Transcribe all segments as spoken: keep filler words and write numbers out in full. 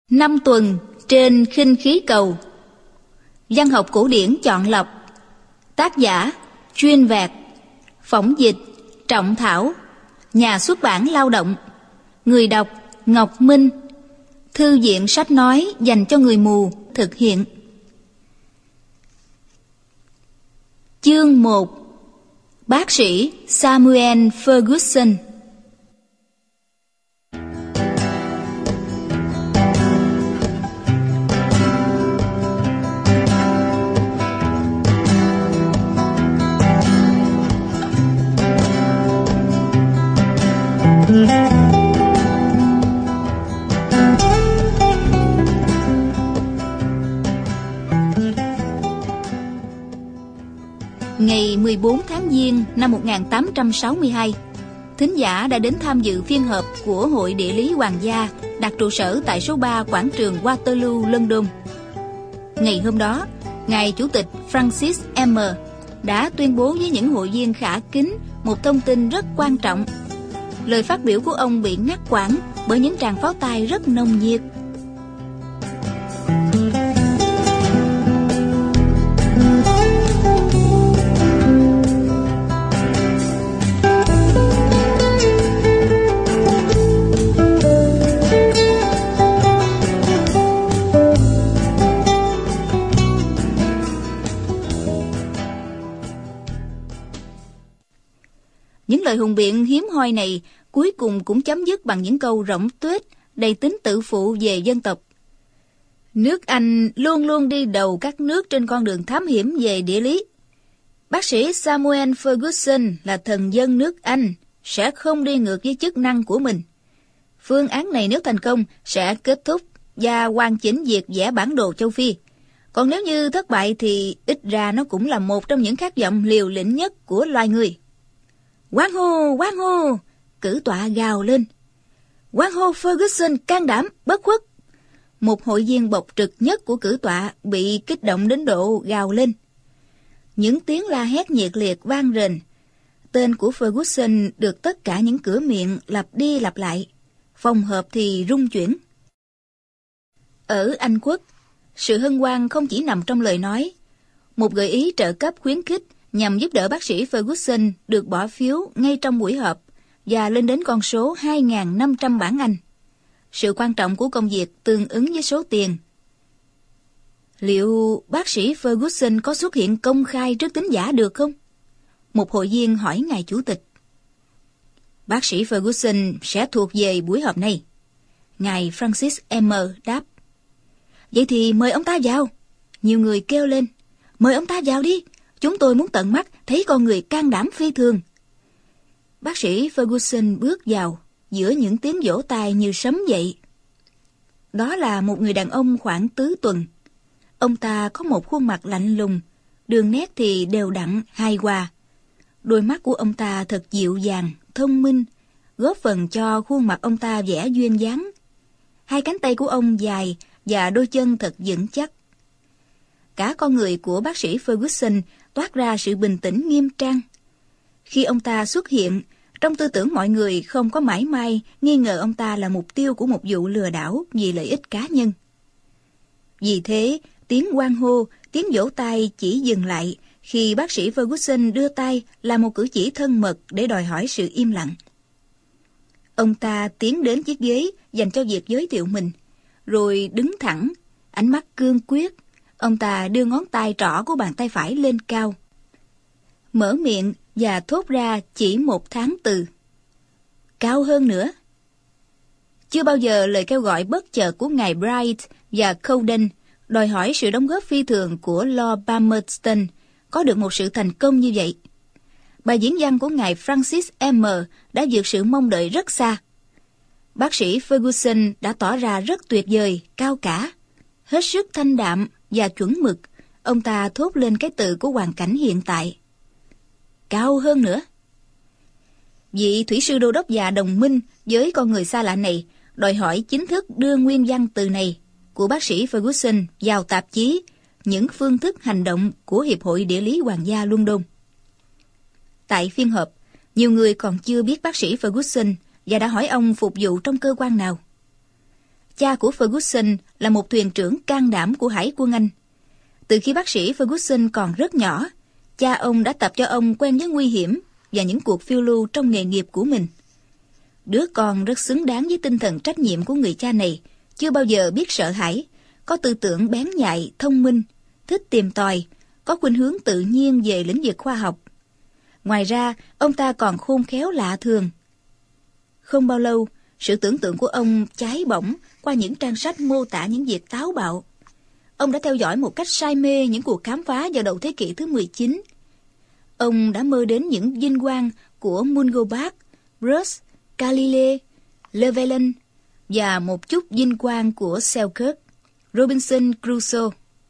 Năm tuần trên khinh khí cầu. Văn học cổ điển chọn lọc. Tác giả Chuyên Vẹt. Phỏng dịch Trọng Thảo. Nhà xuất bản Lao động. Người đọc Ngọc Minh. Thư viện sách nói dành cho người mù thực hiện. Chương một. Bác sĩ Samuel Ferguson. Ngày mười bốn tháng Giêng năm một nghìn tám trăm sáu mươi hai, thính giả đã đến tham dự phiên họp của Hội Địa lý Hoàng gia đặt trụ sở tại số ba quảng trường Waterloo, London. Ngày hôm đó, Ngài Chủ tịch Francis M. đã tuyên bố với những hội viên khả kính một thông tin rất quan trọng. Lời phát biểu của ông bị ngắt quãng bởi những tràng pháo tay rất nồng nhiệt. Những lời hùng biện hiếm hoi này cuối cùng cũng chấm dứt bằng những câu rỗng tuếch đầy tính tự phụ về dân tộc. Nước Anh luôn luôn đi đầu các nước trên con đường thám hiểm về địa lý. Bác sĩ Samuel Ferguson là thần dân nước Anh, sẽ không đi ngược với chức năng của mình. Phương án này nếu thành công sẽ kết thúc và hoàn chỉnh việc vẽ bản đồ châu Phi. Còn nếu như thất bại thì ít ra nó cũng là một trong những khát vọng liều lĩnh nhất của loài người. Quán hô, quán hô, cử tọa gào lên. Quán hô Ferguson can đảm, bất khuất. Một hội viên bộc trực nhất của cử tọa bị kích động đến độ gào lên. Những tiếng la hét nhiệt liệt vang rền. Tên của Ferguson được tất cả những cửa miệng lặp đi lặp lại. Phòng họp thì rung chuyển. Ở Anh Quốc, sự hân hoan không chỉ nằm trong lời nói. Một gợi ý trợ cấp khuyến khích nhằm giúp đỡ bác sĩ Ferguson được bỏ phiếu ngay trong buổi họp và lên đến con số hai nghìn năm trăm bảng Anh. Sự quan trọng của công việc tương ứng với số tiền. Liệu bác sĩ Ferguson có xuất hiện công khai trước thính giả được không? Một hội viên hỏi ngài chủ tịch. Bác sĩ Ferguson sẽ thuộc về buổi họp này. Ngài Francis M. đáp. Vậy thì mời ông ta vào. Nhiều người kêu lên. Mời ông ta vào đi. Chúng tôi muốn tận mắt thấy con người can đảm phi thường. Bác sĩ Ferguson bước vào giữa những tiếng vỗ tay như sấm dậy. Đó là một người đàn ông khoảng tứ tuần. Ông ta có một khuôn mặt lạnh lùng, đường nét thì đều đặn, hài hòa. Đôi mắt của ông ta thật dịu dàng, thông minh, góp phần cho khuôn mặt ông ta vẻ duyên dáng. Hai cánh tay của ông dài và đôi chân thật vững chắc. Cả con người của bác sĩ Ferguson toát ra sự bình tĩnh nghiêm trang. Khi ông ta xuất hiện, trong tư tưởng mọi người không có mảy may nghi ngờ ông ta là mục tiêu của một vụ lừa đảo vì lợi ích cá nhân. Vì thế, tiếng hoan hô, tiếng vỗ tay chỉ dừng lại khi bác sĩ Ferguson đưa tay làm một cử chỉ thân mật để đòi hỏi sự im lặng. Ông ta tiến đến chiếc ghế dành cho việc giới thiệu mình, rồi đứng thẳng, ánh mắt cương quyết. Ông ta đưa ngón tay trỏ của bàn tay phải lên cao, mở miệng và thốt ra chỉ một tháng từ. Cao hơn nữa. Chưa bao giờ lời kêu gọi bất chợt của ngài Bright và Cowden đòi hỏi sự đóng góp phi thường của Lord Palmerston có được một sự thành công như vậy. Bài diễn văn của ngài Francis M. đã vượt sự mong đợi rất xa. Bác sĩ Ferguson đã tỏ ra rất tuyệt vời, cao cả. Hết sức thanh đạm và chuẩn mực, ông ta thốt lên cái từ của hoàn cảnh hiện tại. Cao hơn nữa. Vị thủy sư đô đốc già đồng minh với con người xa lạ này đòi hỏi chính thức đưa nguyên văn từ này của bác sĩ Ferguson vào tạp chí Những phương thức hành động của Hiệp hội Địa lý Hoàng gia London. Tại phiên họp, nhiều người còn chưa biết bác sĩ Ferguson và đã hỏi ông phục vụ trong cơ quan nào. cha của Ferguson là một thuyền trưởng can đảm của Hải quân Anh. Từ khi bác sĩ Ferguson còn rất nhỏ, cha ông đã tập cho ông quen với nguy hiểm và những cuộc phiêu lưu trong nghề nghiệp của mình. Đứa con rất xứng đáng với tinh thần trách nhiệm của người cha này, chưa bao giờ biết sợ hãi, có tư tưởng bén nhạy, thông minh, thích tìm tòi, có khuynh hướng tự nhiên về lĩnh vực khoa học. Ngoài ra, ông ta còn khôn khéo lạ thường. Không bao lâu, sự tưởng tượng của ông cháy bỏng qua những trang sách mô tả những việc táo bạo. Ông đã theo dõi một cách say mê những cuộc khám phá vào đầu thế kỷ thứ mười chín. Ông đã mơ đến những vinh quang của Mungo Park, Bruce, Galilei, Llewellyn và một chút vinh quang của Selkirk, Robinson Crusoe.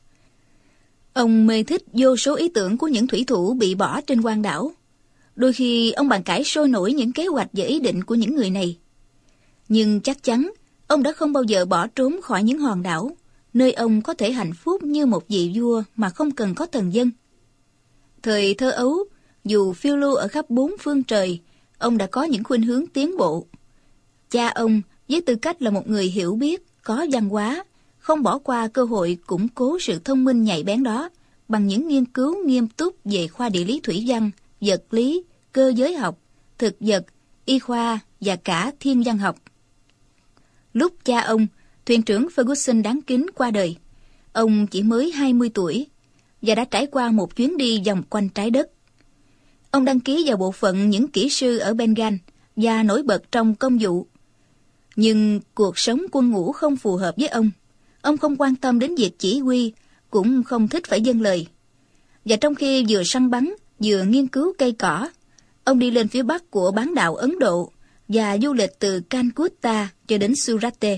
Ông mê thích vô số ý tưởng của những thủy thủ bị bỏ trên hoang đảo. Đôi khi ông bàn cãi sôi nổi những kế hoạch và ý định của những người này. Nhưng chắc chắn ông đã không bao giờ bỏ trốn khỏi những hòn đảo, nơi ông có thể hạnh phúc như một vị vua mà không cần có thần dân. Thời thơ ấu, dù phiêu lưu ở khắp bốn phương trời, ông đã có những khuynh hướng tiến bộ. Cha ông, với tư cách là một người hiểu biết, có văn hóa, không bỏ qua cơ hội củng cố sự thông minh nhạy bén đó bằng những nghiên cứu nghiêm túc về khoa địa lý thủy văn, vật lý, cơ giới học, thực vật, y khoa và cả thiên văn học. Lúc cha ông, thuyền trưởng Ferguson đáng kính qua đời, ông chỉ mới hai mươi tuổi và đã trải qua một chuyến đi vòng quanh trái đất. Ông đăng ký vào bộ phận những kỹ sư ở Bengal và nổi bật trong công vụ. Nhưng cuộc sống quân ngũ không phù hợp với ông. Ông không quan tâm đến việc chỉ huy, cũng không thích phải vâng lời. Và trong khi vừa săn bắn, vừa nghiên cứu cây cỏ, ông đi lên phía bắc của bán đảo Ấn Độ và du lịch từ Calcutta cho đến Surate.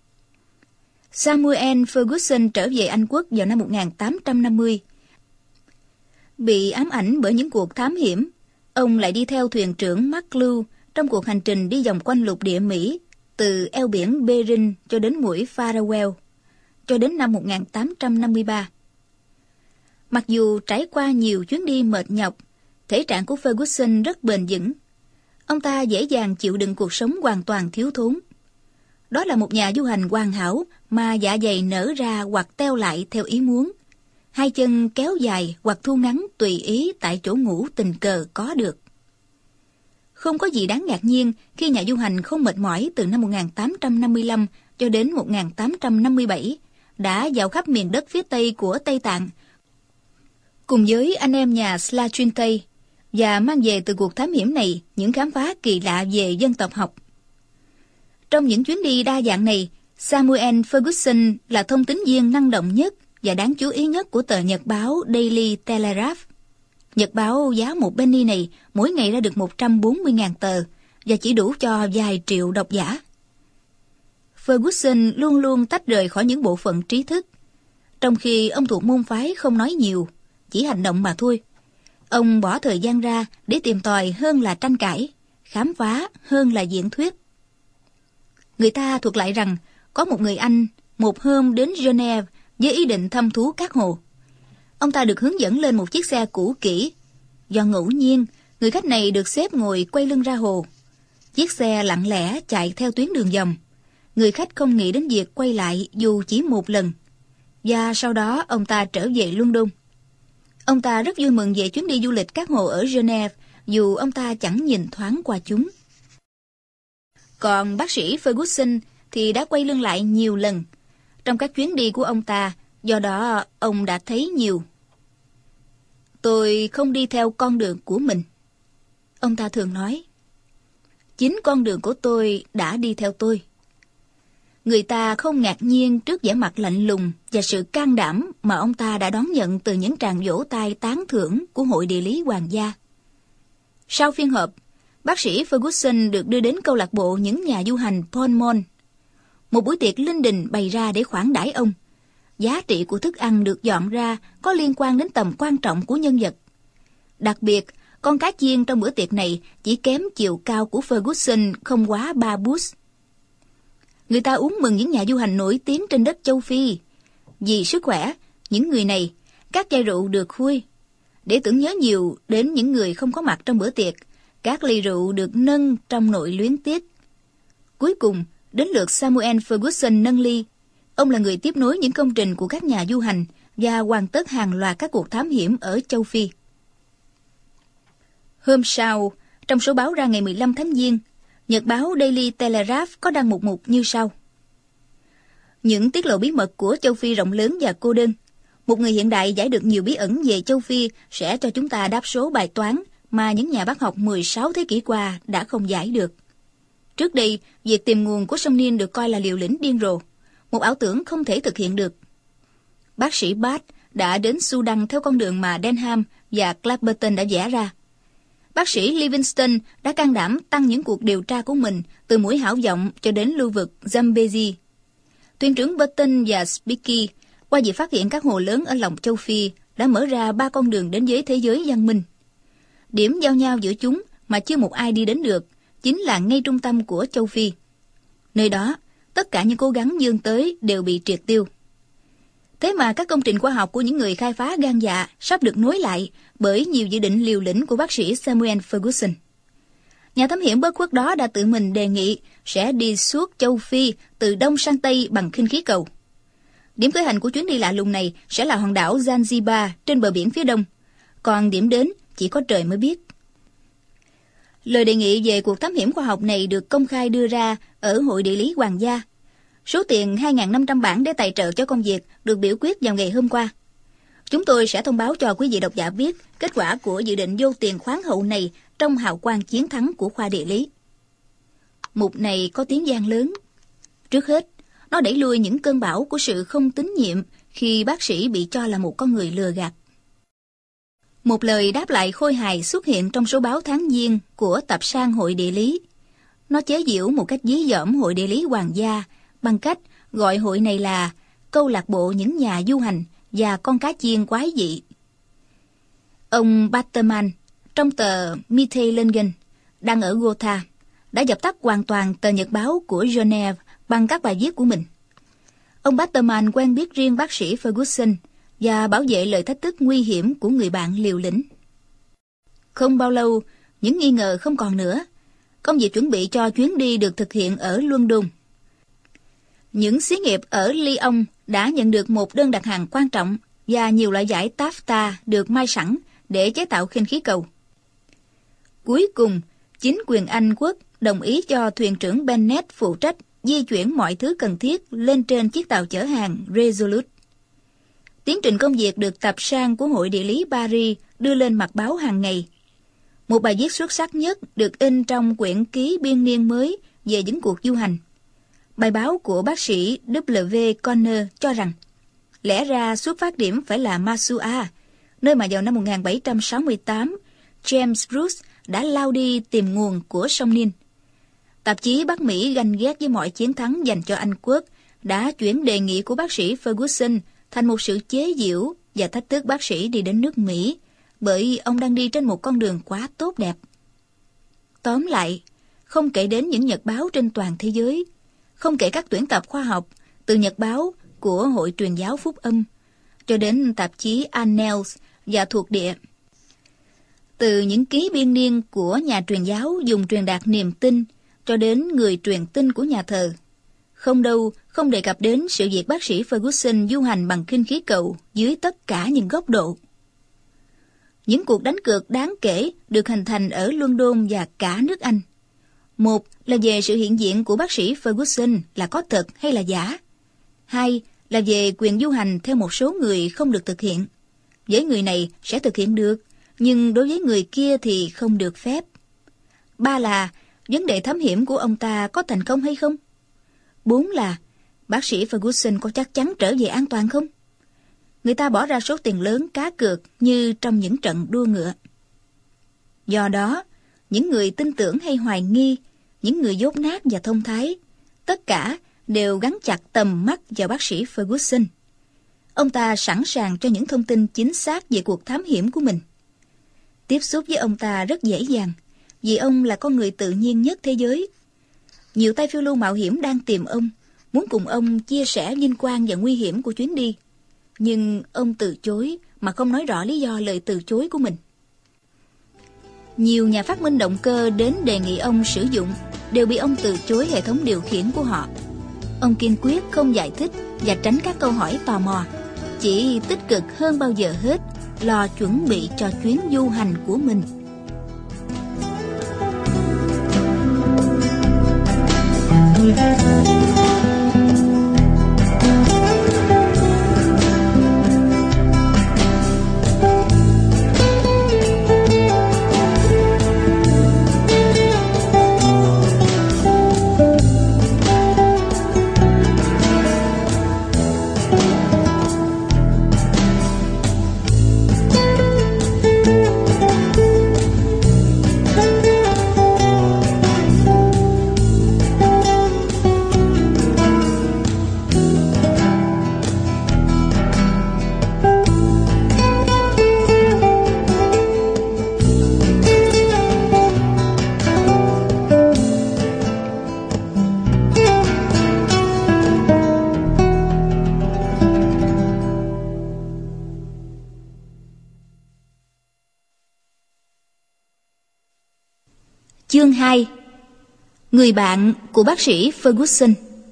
Samuel Ferguson trở về Anh Quốc vào năm một nghìn tám trăm năm mươi. Bị ám ảnh bởi những cuộc thám hiểm, ông lại đi theo thuyền trưởng McClure trong cuộc hành trình đi vòng quanh lục địa Mỹ từ eo biển Bering cho đến mũi Faraway, cho đến năm một nghìn tám trăm năm mươi ba. Mặc dù trải qua nhiều chuyến đi mệt nhọc, thể trạng của Ferguson rất bền vững. Ông ta dễ dàng chịu đựng cuộc sống hoàn toàn thiếu thốn. Đó là một nhà du hành hoàn hảo mà dạ dày nở ra hoặc teo lại theo ý muốn. Hai chân kéo dài hoặc thu ngắn tùy ý tại chỗ ngủ tình cờ có được. Không có gì đáng ngạc nhiên khi nhà du hành không mệt mỏi từ năm một nghìn tám trăm năm mươi lăm cho đến một nghìn tám trăm năm mươi bảy đã dạo khắp miền đất phía tây của Tây Tạng cùng với anh em nhà Slatrin và mang về từ cuộc thám hiểm này những khám phá kỳ lạ về dân tộc học. Trong những chuyến đi đa dạng này, Samuel Ferguson là thông tín viên năng động nhất và đáng chú ý nhất của tờ nhật báo Daily Telegraph. Nhật báo giá một penny này mỗi ngày ra được một trăm bốn mươi nghìn tờ và chỉ đủ cho vài triệu độc giả. Ferguson luôn luôn tách rời khỏi những bộ phận trí thức. Trong khi ông thuộc môn phái không nói nhiều, chỉ hành động mà thôi. Ông bỏ thời gian ra để tìm tòi hơn là tranh cãi, khám phá hơn là diễn thuyết. Người ta thuật lại rằng có một người Anh một hôm đến Geneva với ý định thăm thú các hồ. Ông ta được hướng dẫn lên một chiếc xe cũ kỹ. Do ngẫu nhiên, người khách này được xếp ngồi quay lưng ra hồ. Chiếc xe lặng lẽ chạy theo tuyến đường vòng. Người khách không nghĩ đến việc quay lại dù chỉ một lần. Và sau đó ông ta trở về London. Ông ta rất vui mừng về chuyến đi du lịch các hồ ở Geneva, dù ông ta chẳng nhìn thoáng qua chúng. Còn bác sĩ Ferguson thì đã quay lưng lại nhiều lần. Trong các chuyến đi của ông ta, do đó ông đã thấy nhiều. Tôi không đi theo con đường của mình, ông ta thường nói. Chính con đường của tôi đã đi theo tôi. Người ta không ngạc nhiên trước vẻ mặt lạnh lùng và sự can đảm mà ông ta đã đón nhận từ những tràng vỗ tay tán thưởng của Hội Địa lý Hoàng gia. Sau phiên họp, bác sĩ Ferguson được đưa đến câu lạc bộ những nhà du hành Portmore. Một buổi tiệc linh đình bày ra để khoản đãi ông. Giá trị của thức ăn được dọn ra có liên quan đến tầm quan trọng của nhân vật. Đặc biệt, con cá chiên trong bữa tiệc này chỉ kém chiều cao của Ferguson không quá ba bút. Người ta uống mừng những nhà du hành nổi tiếng trên đất châu Phi. Vì sức khỏe, những người này, các chai rượu được khui. Để tưởng nhớ nhiều đến những người không có mặt trong bữa tiệc, các ly rượu được nâng trong nội luyến tiếc. Cuối cùng, đến lượt Samuel Ferguson nâng ly. Ông là người tiếp nối những công trình của các nhà du hành và hoàn tất hàng loạt các cuộc thám hiểm ở châu Phi. Hôm sau, trong số báo ra ngày mười lăm tháng Giêng, nhật báo Daily Telegraph có đăng một mục như sau: những tiết lộ bí mật của châu Phi rộng lớn và cô đơn. Một người hiện đại giải được nhiều bí ẩn về châu Phi sẽ cho chúng ta đáp số bài toán mà những nhà bác học mười sáu thế kỷ qua đã không giải được. Trước đây, việc tìm nguồn của sông Nin được coi là liều lĩnh điên rồ, một ảo tưởng không thể thực hiện được. Bác sĩ Bath đã đến Sudan theo con đường mà Denham và Clapperton đã vẽ ra. Bác sĩ Livingstone đã can đảm tăng những cuộc điều tra của mình từ mũi Hảo Vọng cho đến lưu vực Zambezi. Thuyền trưởng Burton và Speke, qua việc phát hiện các hồ lớn ở lòng châu Phi, đã mở ra ba con đường đến với thế giới văn minh. Điểm giao nhau giữa chúng mà chưa một ai đi đến được chính là ngay trung tâm của châu Phi. Nơi đó, tất cả những cố gắng vươn tới đều bị triệt tiêu. Thế mà các công trình khoa học của những người khai phá gan dạ sắp được nối lại bởi nhiều dự định liều lĩnh của bác sĩ Samuel Ferguson. Nhà thám hiểm bất khuất đó đã tự mình đề nghị sẽ đi suốt châu Phi từ đông sang tây bằng khinh khí cầu. Điểm khởi hành của chuyến đi lạ lùng này sẽ là hòn đảo Zanzibar trên bờ biển phía đông, còn điểm đến chỉ có trời mới biết. Lời đề nghị về cuộc thám hiểm khoa học này được công khai đưa ra ở Hội Địa lý Hoàng gia. Số tiền hai nghìn năm trăm bảng để tài trợ cho công việc được biểu quyết vào ngày hôm qua. Chúng tôi sẽ thông báo cho quý vị độc giả biết kết quả của dự định vô tiền khoáng hậu này trong hào quang chiến thắng của khoa địa lý. Mục này có tiếng vang lớn. Trước hết, nó đẩy lui những cơn bão của sự không tín nhiệm khi bác sĩ bị cho là một con người lừa gạt. Một lời đáp lại khôi hài xuất hiện trong số báo tháng Giêng của tập san Hội Địa lý. Nó chế giễu một cách dí dỏm Hội Địa lý Hoàng gia bằng cách gọi hội này là câu lạc bộ những nhà du hành và con cá chiên quái dị. Ông Batterman trong tờ Mitteilungen đang ở Gotha đã dập tắt hoàn toàn tờ nhật báo của Geneva bằng các bài viết của mình. Ông Batterman quen biết riêng bác sĩ Ferguson và bảo vệ lời thách thức nguy hiểm của người bạn liều lĩnh. Không bao lâu, những nghi ngờ không còn nữa. Công việc chuẩn bị cho chuyến đi được thực hiện ở London. Những xí nghiệp ở Lyon đã nhận được một đơn đặt hàng quan trọng và nhiều loại vải taffeta được may sẵn để chế tạo khinh khí cầu. Cuối cùng, chính quyền Anh quốc đồng ý cho thuyền trưởng Bennett phụ trách di chuyển mọi thứ cần thiết lên trên chiếc tàu chở hàng Resolute. Tiến trình công việc được tập san của Hội Địa lý Paris đưa lên mặt báo hàng ngày. Một bài viết xuất sắc nhất được in trong quyển ký biên niên mới về những cuộc du hành. Bài báo của bác sĩ W. Conner cho rằng lẽ ra xuất phát điểm phải là Masua, nơi mà vào năm một nghìn bảy trăm sáu mươi tám, James Bruce đã lao đi tìm nguồn của sông Nin. Tạp chí Bắc Mỹ ganh ghét với mọi chiến thắng dành cho Anh quốc đã chuyển đề nghị của bác sĩ Ferguson thành một sự chế giễu và thách thức bác sĩ đi đến nước Mỹ, bởi ông đang đi trên một con đường quá tốt đẹp. Tóm lại, không kể đến những nhật báo trên toàn thế giới, không kể các tuyển tập khoa học, từ nhật báo của Hội Truyền giáo Phúc âm, cho đến tạp chí Annals và thuộc địa, từ những ký biên niên của nhà truyền giáo dùng truyền đạt niềm tin, cho đến người truyền tin của nhà thờ. Không đâu không đề cập đến sự việc bác sĩ Ferguson du hành bằng khinh khí cầu dưới tất cả những góc độ. Những cuộc đánh cược đáng kể được hình thành ở London và cả nước Anh. Một là về sự hiện diện của bác sĩ Ferguson là có thật hay là giả. Hai là về quyền du hành theo một số người không được thực hiện. Với người này sẽ thực hiện được, nhưng đối với người kia thì không được phép. Ba là vấn đề thám hiểm của ông ta có thành công hay không? Bốn là bác sĩ Ferguson có chắc chắn trở về an toàn không? Người ta bỏ ra số tiền lớn cá cược như trong những trận đua ngựa. Do đó, những người tin tưởng hay hoài nghi, những người dốt nát và thông thái, tất cả đều gắn chặt tầm mắt vào bác sĩ Ferguson. Ông ta sẵn sàng cho những thông tin chính xác về cuộc thám hiểm của mình. Tiếp xúc với ông ta rất dễ dàng, vì ông là con người tự nhiên nhất thế giới. Nhiều tay phiêu lưu mạo hiểm đang tìm ông, muốn cùng ông chia sẻ vinh quang và nguy hiểm của chuyến đi. Nhưng ông từ chối mà không nói rõ lý do lời từ chối của mình. Nhiều nhà phát minh động cơ đến đề nghị ông sử dụng đều bị ông từ chối hệ thống điều khiển của họ. Ông kiên quyết không giải thích và tránh các câu hỏi tò mò, chỉ tích cực hơn bao giờ hết lo chuẩn bị cho chuyến du hành của mình. Chương hai. Người bạn của bác sĩ Ferguson.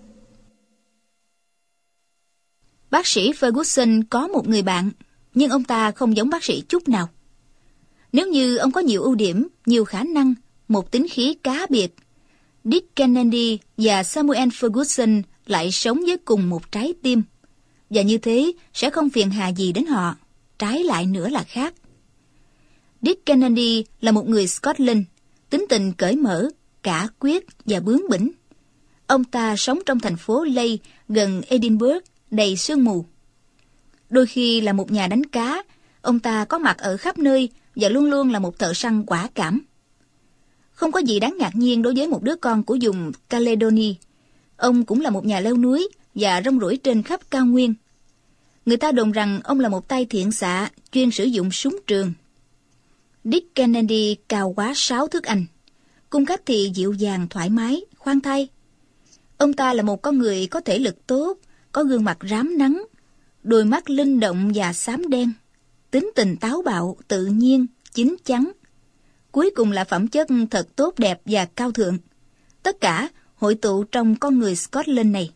Bác sĩ Ferguson có một người bạn, nhưng ông ta không giống bác sĩ chút nào. Nếu như ông có nhiều ưu điểm, nhiều khả năng, một tính khí cá biệt, Dick Kennedy và Samuel Ferguson lại sống với cùng một trái tim, và như thế sẽ không phiền hà gì đến họ, trái lại nữa là khác. Dick Kennedy là một người Scotland, tính tình cởi mở, cả quyết và bướng bỉnh. Ông ta sống trong thành phố Leigh gần Edinburgh đầy sương mù. Đôi khi là một nhà đánh cá, ông ta có mặt ở khắp nơi và luôn luôn là một thợ săn quả cảm. Không có gì đáng ngạc nhiên đối với một đứa con của vùng Caledonia. Ông cũng là một nhà leo núi và rong ruổi trên khắp cao nguyên. Người ta đồn rằng ông là một tay thiện xạ chuyên sử dụng súng trường. Dick Kennedy cao quá sáu thước Anh, cung cách thì dịu dàng thoải mái, khoan thai. Ông ta là một con người có thể lực tốt, có gương mặt rám nắng, đôi mắt linh động và xám đen, tính tình táo bạo, tự nhiên, chín chắn. Cuối cùng là phẩm chất thật tốt đẹp và cao thượng. Tất cả hội tụ trong con người Scotland này.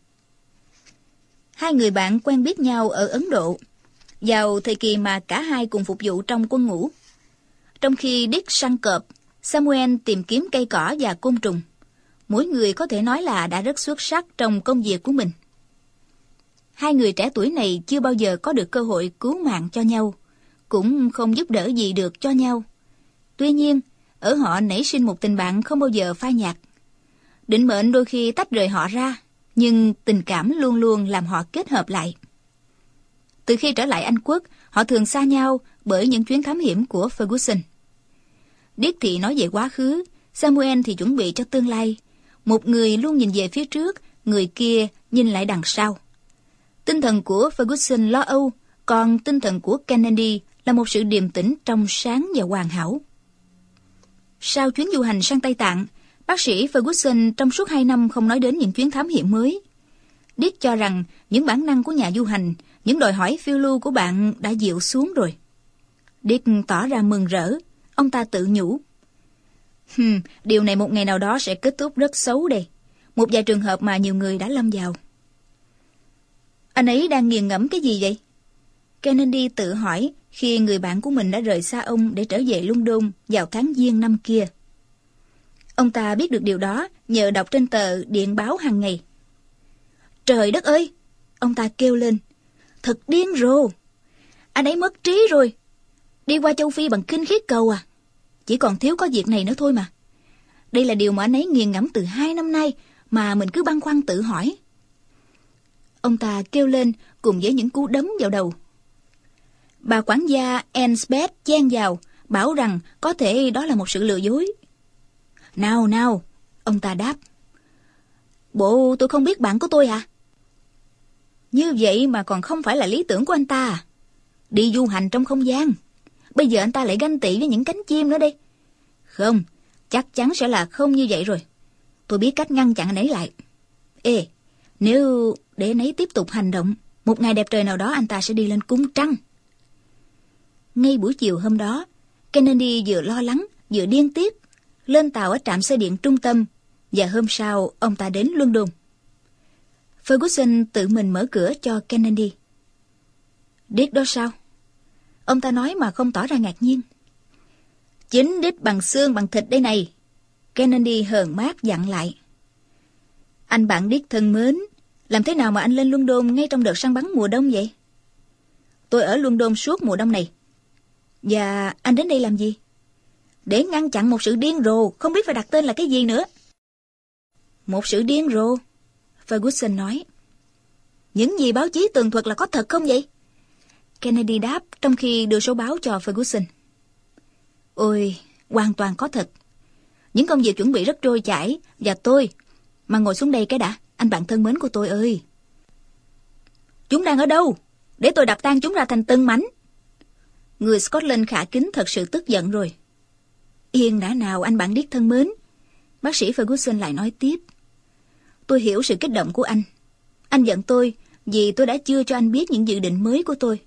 Hai người bạn quen biết nhau ở Ấn Độ, vào thời kỳ mà cả hai cùng phục vụ trong quân ngũ. Trong khi Dick săn cọp, Samuel tìm kiếm cây cỏ và côn trùng. Mỗi người có thể nói là đã rất xuất sắc trong công việc của mình. Hai người trẻ tuổi này chưa bao giờ có được cơ hội cứu mạng cho nhau, cũng không giúp đỡ gì được cho nhau. Tuy nhiên, ở họ nảy sinh một tình bạn không bao giờ phai nhạt. Định mệnh đôi khi tách rời họ ra, nhưng tình cảm luôn luôn làm họ kết hợp lại. Từ khi trở lại Anh Quốc, họ thường xa nhau bởi những chuyến thám hiểm của Ferguson. Dick thì nói về quá khứ, Samuel thì chuẩn bị cho tương lai. Một người luôn nhìn về phía trước, người kia nhìn lại đằng sau. Tinh thần của Ferguson lo âu, còn tinh thần của Kennedy là một sự điềm tĩnh trong sáng và hoàn hảo. Sau chuyến du hành sang Tây Tạng, bác sĩ Ferguson trong suốt hai năm không nói đến những chuyến thám hiểm mới. Dick cho rằng những bản năng của nhà du hành, những đòi hỏi phiêu lưu của bạn đã dịu xuống rồi. Dick tỏ ra mừng rỡ. Ông ta tự nhủ, Hừm, điều này một ngày nào đó sẽ kết thúc rất xấu đây. Một vài trường hợp mà nhiều người đã lâm vào. Anh ấy đang nghiền ngẫm cái gì vậy? Kennedy tự hỏi khi người bạn của mình đã rời xa ông để trở về London vào tháng Giêng năm kia. Ông ta biết được điều đó nhờ đọc trên tờ điện báo hàng ngày. Trời đất ơi! Ông ta kêu lên. Thật điên rồ! Anh ấy mất trí rồi! Đi qua châu Phi bằng khinh khí cầu à? Chỉ còn thiếu có việc này nữa thôi mà. Đây là điều mà anh ấy nghiền ngẫm từ hai năm nay mà mình cứ băn khoăn tự hỏi. Ông ta kêu lên cùng với những cú đấm vào đầu. Bà quản gia Elsbeth chen vào, bảo rằng có thể đó là một sự lừa dối. Nào nào, ông ta đáp. Bộ tôi không biết bạn của tôi à? Như vậy mà còn không phải là lý tưởng của anh ta à? Đi du hành trong không gian. Bây giờ anh ta lại ganh tị với những cánh chim nữa đây. Không, chắc chắn sẽ là không như vậy rồi. Tôi biết cách ngăn chặn anh ấy lại. Ê, nếu để anh ấy tiếp tục hành động, một ngày đẹp trời nào đó anh ta sẽ đi lên cung trăng. Ngay buổi chiều hôm đó, Kennedy vừa lo lắng, vừa điên tiếp, lên tàu ở trạm xe điện trung tâm, và hôm sau ông ta đến London. Ferguson tự mình mở cửa cho Kennedy. Dick đó sao? Ông ta nói mà không tỏ ra ngạc nhiên. Chính Dick bằng xương bằng thịt đây này. Kennedy hờn mát dặn lại. Anh bạn Dick thân mến, làm thế nào mà anh lên London ngay trong đợt săn bắn mùa đông vậy? Tôi ở London suốt mùa đông này. Và anh đến đây làm gì? Để ngăn chặn một sự điên rồ, không biết phải đặt tên là cái gì nữa. Một sự điên rồ? Ferguson nói. Những gì báo chí tường thuật là có thật không vậy? Kennedy đáp trong khi đưa số báo cho Ferguson. Ôi, hoàn toàn có thật. Những công việc chuẩn bị rất trôi chảy, và tôi... Mà ngồi xuống đây cái đã, anh bạn thân mến của tôi ơi. Chúng đang ở đâu? Để tôi đập tan chúng ra thành từng mảnh. Người Scotland khả kính thật sự tức giận rồi. Yên đã nào anh bạn Dick thân mến. Bác sĩ Ferguson lại nói tiếp. Tôi hiểu sự kích động của anh. Anh giận tôi vì tôi đã chưa cho anh biết những dự định mới của tôi.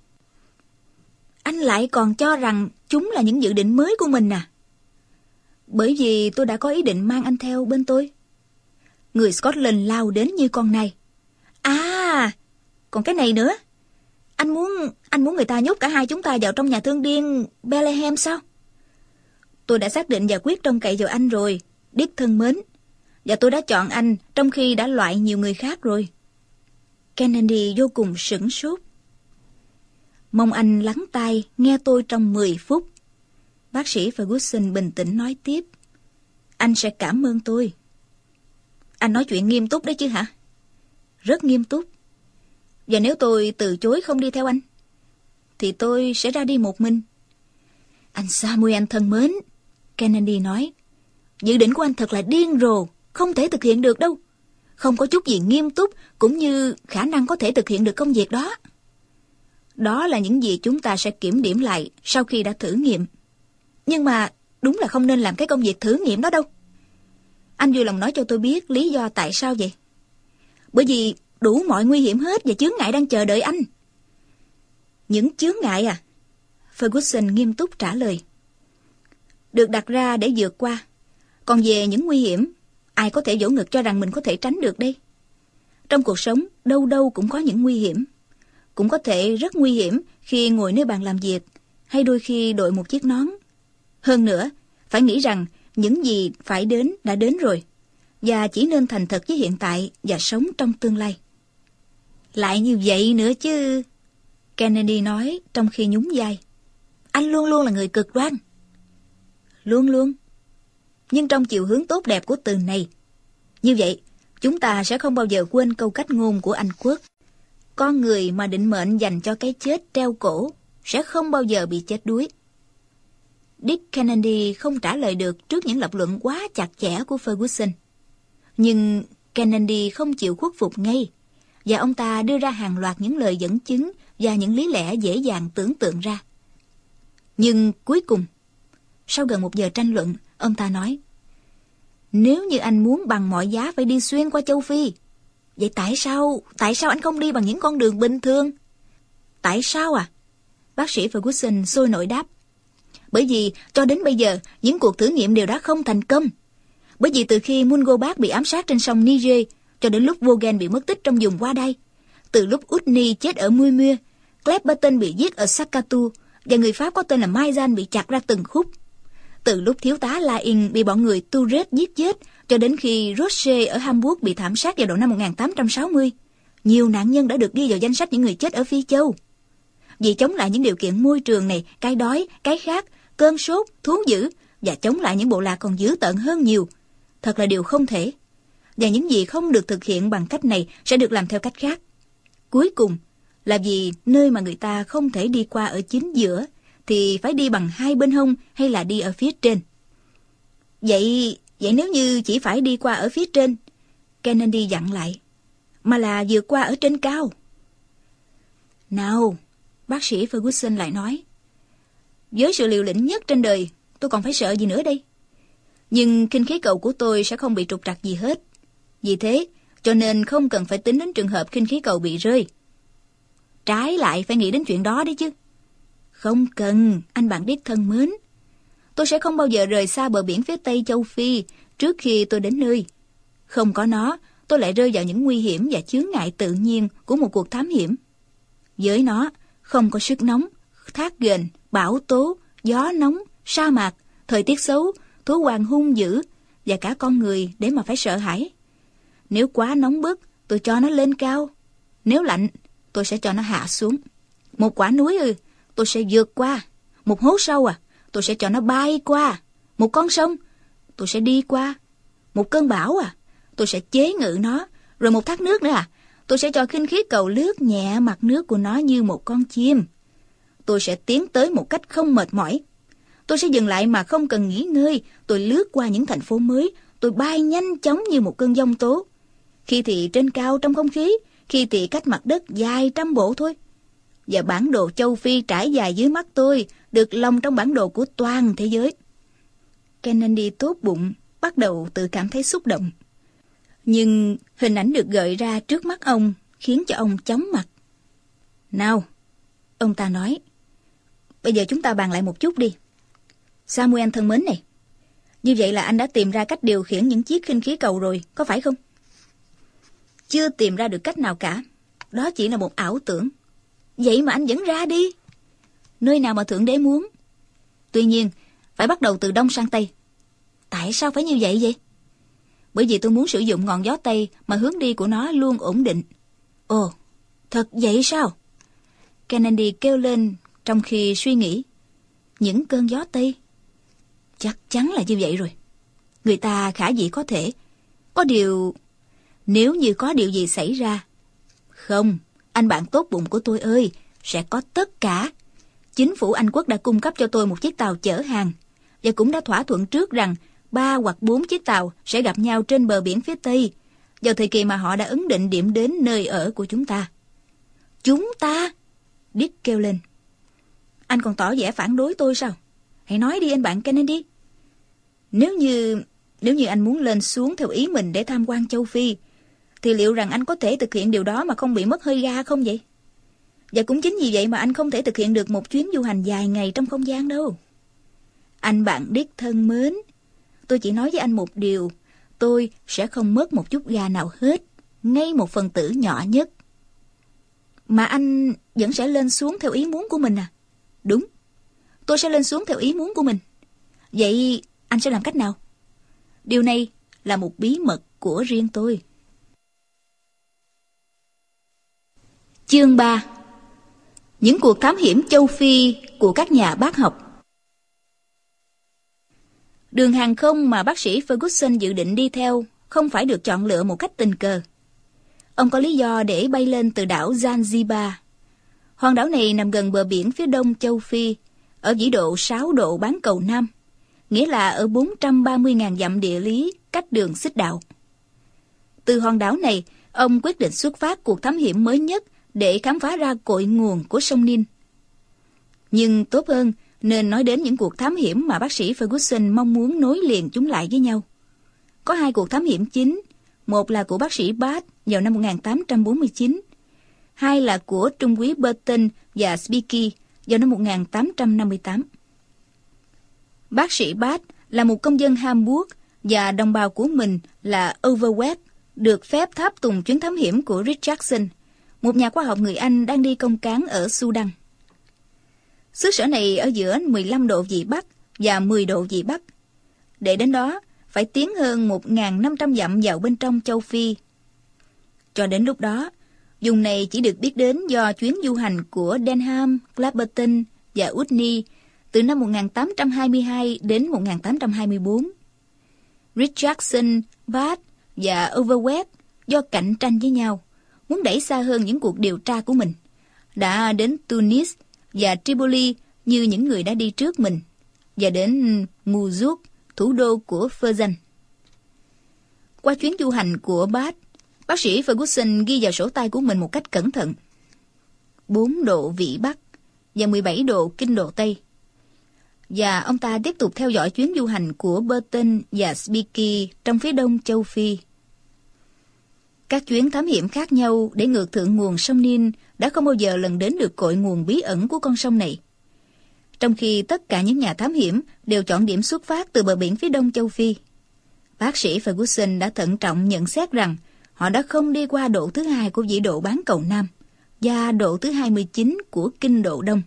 Anh lại còn cho rằng chúng là những dự định mới của mình à? Bởi vì tôi đã có ý định mang anh theo bên tôi. Người Scotland lao đến như con nai. À, còn cái này nữa. Anh muốn anh muốn người ta nhốt cả hai chúng ta vào trong nhà thương điên Bethlehem sao? Tôi đã xác định và quyết trông cậy vào anh rồi, Dick thân mến. Và tôi đã chọn anh trong khi đã loại nhiều người khác rồi. Kennedy vô cùng sửng sốt. Mong anh lắng tai nghe tôi trong mười phút. Bác sĩ Ferguson bình tĩnh nói tiếp. Anh sẽ cảm ơn tôi. Anh nói chuyện nghiêm túc đấy chứ hả? Rất nghiêm túc. Và nếu tôi từ chối không đi theo anh, thì tôi sẽ ra đi một mình. Anh Samuel thân mến, Kennedy nói, dự định của anh thật là điên rồ, không thể thực hiện được đâu. Không có chút gì nghiêm túc, cũng như khả năng có thể thực hiện được công việc đó. Đó là những gì chúng ta sẽ kiểm điểm lại sau khi đã thử nghiệm. Nhưng mà đúng là không nên làm cái công việc thử nghiệm đó đâu. Anh vui lòng nói cho tôi biết lý do tại sao vậy? Bởi vì đủ mọi nguy hiểm hết và chướng ngại đang chờ đợi anh. Những chướng ngại à? Ferguson nghiêm túc trả lời. Được đặt ra để vượt qua. Còn về những nguy hiểm, ai có thể vỗ ngực cho rằng mình có thể tránh được đây? Trong cuộc sống, đâu đâu cũng có những nguy hiểm. Cũng có thể rất nguy hiểm khi ngồi nơi bàn làm việc, hay đôi khi đội một chiếc nón. Hơn nữa, phải nghĩ rằng những gì phải đến đã đến rồi, và chỉ nên thành thật với hiện tại và sống trong tương lai. Lại như vậy nữa chứ, Kennedy nói trong khi nhún vai. Anh luôn luôn là người cực đoan. Luôn luôn. Nhưng trong chiều hướng tốt đẹp của từ này. Như vậy, chúng ta sẽ không bao giờ quên câu cách ngôn của Anh Quốc. Con người mà định mệnh dành cho cái chết treo cổ sẽ không bao giờ bị chết đuối. Dick Kennedy không trả lời được trước những lập luận quá chặt chẽ của Ferguson. Nhưng Kennedy không chịu khuất phục ngay, và ông ta đưa ra hàng loạt những lời dẫn chứng và những lý lẽ dễ dàng tưởng tượng ra. Nhưng cuối cùng, sau gần một giờ tranh luận, ông ta nói, nếu như anh muốn bằng mọi giá phải đi xuyên qua châu Phi, vậy tại sao, tại sao anh không đi bằng những con đường bình thường? Tại sao à? Bác sĩ Ferguson sôi nổi đáp. Bởi vì cho đến bây giờ, những cuộc thử nghiệm đều đã không thành công. Bởi vì từ khi Mungo Park bị ám sát trên sông Niger, cho đến lúc Vogel bị mất tích trong vùng Wadai, từ lúc Whitney chết ở Muir Muir, Clapperton bị giết ở Sakatu, và người Pháp có tên là Maizan bị chặt ra từng khúc. Từ lúc thiếu tá Laing bị bọn người Tourette giết chết, cho đến khi Roche ở Hamburg bị thảm sát vào đầu năm một nghìn tám trăm sáu mươi, nhiều nạn nhân đã được ghi vào danh sách những người chết ở Phi Châu. Vì chống lại những điều kiện môi trường này, cái đói, cái khát, cơn sốt, thú dữ, và chống lại những bộ lạc còn dữ tợn hơn nhiều, thật là điều không thể. Và những gì không được thực hiện bằng cách này sẽ được làm theo cách khác. Cuối cùng là vì nơi mà người ta không thể đi qua ở chính giữa, thì phải đi bằng hai bên hông hay là đi ở phía trên. Vậy, vậy nếu như chỉ phải đi qua ở phía trên, Kennedy dặn lại, mà là vượt qua ở trên cao. Nào, bác sĩ Ferguson lại nói, với sự liều lĩnh nhất trên đời, tôi còn phải sợ gì nữa đây? Nhưng khinh khí cầu của tôi sẽ không bị trục trặc gì hết. Vì thế, cho nên không cần phải tính đến trường hợp khinh khí cầu bị rơi. Trái lại phải nghĩ đến chuyện đó đấy chứ. Không cần, anh bạn Dick thân mến. tôi sẽ không bao giờ rời xa bờ biển phía tây châu Phi trước khi tôi đến nơi. Không có nó, tôi lại rơi vào những nguy hiểm và chướng ngại tự nhiên của một cuộc thám hiểm. Với nó, không có sức nóng, thác ghềnh, bão tố, gió nóng, sa mạc, thời tiết xấu, thú hoàng hung dữ và cả con người để mà phải sợ hãi. Nếu quá nóng bức, tôi cho nó lên cao. Nếu lạnh, tôi sẽ cho nó hạ xuống. Một quả núi ư, tôi sẽ vượt qua. Một hố sâu à, tôi sẽ cho nó bay qua. Một con sông, tôi sẽ đi qua. Một cơn bão à, tôi sẽ chế ngự nó. Rồi một thác nước nữa à, tôi sẽ cho khinh khí cầu lướt nhẹ mặt nước của nó như một con chim. Tôi sẽ tiến tới một cách không mệt mỏi. Tôi sẽ dừng lại mà không cần nghỉ ngơi. Tôi lướt qua những thành phố mới. Tôi bay nhanh chóng như một cơn giông tố. Khi thì trên cao trong không khí, khi thì cách mặt đất dài trăm bộ thôi. Và bản đồ châu Phi trải dài dưới mắt tôi, được lồng trong bản đồ của toàn thế giới. Kennedy tốt bụng, bắt đầu tự cảm thấy xúc động. Nhưng hình ảnh được gợi ra trước mắt ông khiến cho ông chóng mặt. Nào, ông ta nói, bây giờ chúng ta bàn lại một chút đi. Samuel thân mến này, như vậy là anh đã tìm ra cách điều khiển những chiếc khinh khí cầu rồi, có phải không? Chưa tìm ra được cách nào cả. Đó chỉ là một ảo tưởng. Vậy mà anh vẫn ra đi. Nơi nào mà Thượng Đế muốn. Tuy nhiên, phải bắt đầu từ đông sang tây. Tại sao phải như vậy vậy? Bởi vì tôi muốn sử dụng ngọn gió tây mà hướng đi của nó luôn ổn định. Ồ, thật vậy sao? Kennedy kêu lên trong khi suy nghĩ. Những cơn gió tây? Chắc chắn là như vậy rồi. Người ta khả dĩ có thể. Có điều... Nếu như có điều gì xảy ra... Không, anh bạn tốt bụng của tôi ơi, sẽ có tất cả. Chính phủ Anh Quốc đã cung cấp cho tôi một chiếc tàu chở hàng, và cũng đã thỏa thuận trước rằng ba hoặc bốn chiếc tàu sẽ gặp nhau trên bờ biển phía Tây, vào thời kỳ mà họ đã ấn định điểm đến nơi ở của chúng ta. Chúng ta? Dick kêu lên. Anh còn tỏ vẻ phản đối tôi sao? Hãy nói đi anh bạn Kennedy. Nếu như... Nếu như anh muốn lên xuống theo ý mình để tham quan châu Phi, thì liệu rằng anh có thể thực hiện điều đó mà không bị mất hơi ga không vậy? Và cũng chính vì vậy mà anh không thể thực hiện được một chuyến du hành dài ngày trong không gian đâu. Anh bạn Dick thân mến, tôi chỉ nói với anh một điều, tôi sẽ không mất một chút ga nào hết, ngay một phần tử nhỏ nhất. Mà anh vẫn sẽ lên xuống theo ý muốn của mình à? Đúng, tôi sẽ lên xuống theo ý muốn của mình. Vậy anh sẽ làm cách nào? Điều này là một bí mật của riêng tôi. Chương ba. Những cuộc thám hiểm châu Phi của các nhà bác học. Đường hàng không mà bác sĩ Ferguson dự định đi theo không phải được chọn lựa một cách tình cờ. Ông có lý do để bay lên từ đảo Zanzibar. Hòn đảo này nằm gần bờ biển phía đông châu Phi, ở vĩ độ sáu độ bán cầu Nam, nghĩa là ở bốn trăm ba mươi nghìn dặm địa lý cách đường xích đạo. Từ hòn đảo này, ông quyết định xuất phát cuộc thám hiểm mới nhất để khám phá ra cội nguồn của sông Nin. Nhưng tốt hơn nên nói đến những cuộc thám hiểm mà bác sĩ Ferguson mong muốn nối liền chúng lại với nhau. Có hai cuộc thám hiểm chính, một là của bác sĩ Bath vào năm một nghìn tám trăm bốn mươi chín, hai là của trung úy Burton và Speke vào năm một nghìn tám trăm năm mươi tám. Bác sĩ Bath là một công dân Hamburg và đồng bào của mình là Overweg được phép tháp tùng chuyến thám hiểm của Richardson, một nhà khoa học người Anh đang đi công cán ở Sudan. Xứ sở này ở giữa mười lăm độ Vĩ Bắc và mười độ Vĩ Bắc. Để đến đó, phải tiến hơn một nghìn năm trăm dặm vào bên trong châu Phi. Cho đến lúc đó, vùng này chỉ được biết đến do chuyến du hành của Denham, Clapperton và Whitney từ năm một nghìn tám trăm hai mươi hai đến một nghìn tám trăm hai mươi bốn. Richardson, Bath và Overweg do cạnh tranh với nhau, muốn đẩy xa hơn những cuộc điều tra của mình, đã đến Tunis và Tripoli như những người đã đi trước mình, và đến Mosul, thủ đô của Fezzan. Qua chuyến du hành của Bath, bác sĩ Ferguson ghi vào sổ tay của mình một cách cẩn thận. bốn độ Vĩ Bắc và mười bảy độ Kinh độ Tây. Và ông ta tiếp tục theo dõi chuyến du hành của Burton và Speke trong phía đông châu Phi. Các chuyến thám hiểm khác nhau để ngược thượng nguồn sông Nin đã không bao giờ lần đến được cội nguồn bí ẩn của con sông này. trong khi tất cả những nhà thám hiểm đều chọn điểm xuất phát từ bờ biển phía đông châu Phi. Bác sĩ Ferguson đã thận trọng nhận xét rằng họ đã không đi qua độ thứ hai của vĩ độ bán cầu Nam và độ thứ hai mươi chín của kinh độ Đông.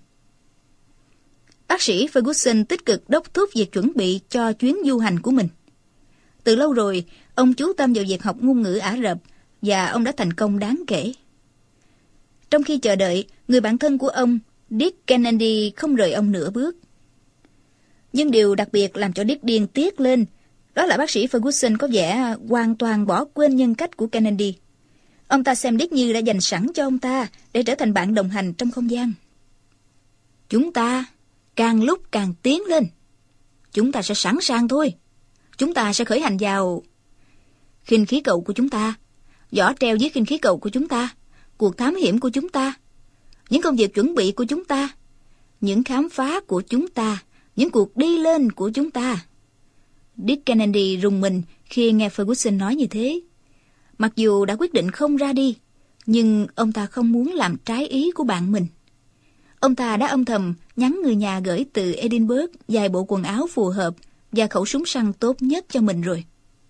Bác sĩ Ferguson tích cực đốc thúc việc chuẩn bị cho chuyến du hành của mình. Từ lâu rồi, ông chú tâm vào việc học ngôn ngữ Ả Rập và ông đã thành công đáng kể. Trong khi chờ đợi, người bạn thân của ông, Dick Kennedy, không rời ông nửa bước. Nhưng điều đặc biệt làm cho Dick điên tiết lên, đó là bác sĩ Ferguson có vẻ hoàn toàn bỏ quên nhân cách của Kennedy. Ông ta xem Dick như đã dành sẵn cho ông ta để trở thành bạn đồng hành trong không gian. Chúng ta càng lúc càng tiến lên. Chúng ta sẽ sẵn sàng thôi. Chúng ta sẽ khởi hành vào khinh khí cầu của chúng ta, giỏ treo dưới khinh khí cầu của chúng ta, cuộc thám hiểm của chúng ta, những công việc chuẩn bị của chúng ta, những khám phá của chúng ta, những cuộc đi lên của chúng ta. Dick Kennedy rùng mình khi nghe Ferguson nói như thế. Mặc dù đã quyết định không ra đi, nhưng ông ta không muốn làm trái ý của bạn mình. Ông ta đã âm thầm nhắn người nhà gửi từ Edinburgh vài bộ quần áo phù hợp và khẩu súng săn tốt nhất cho mình rồi.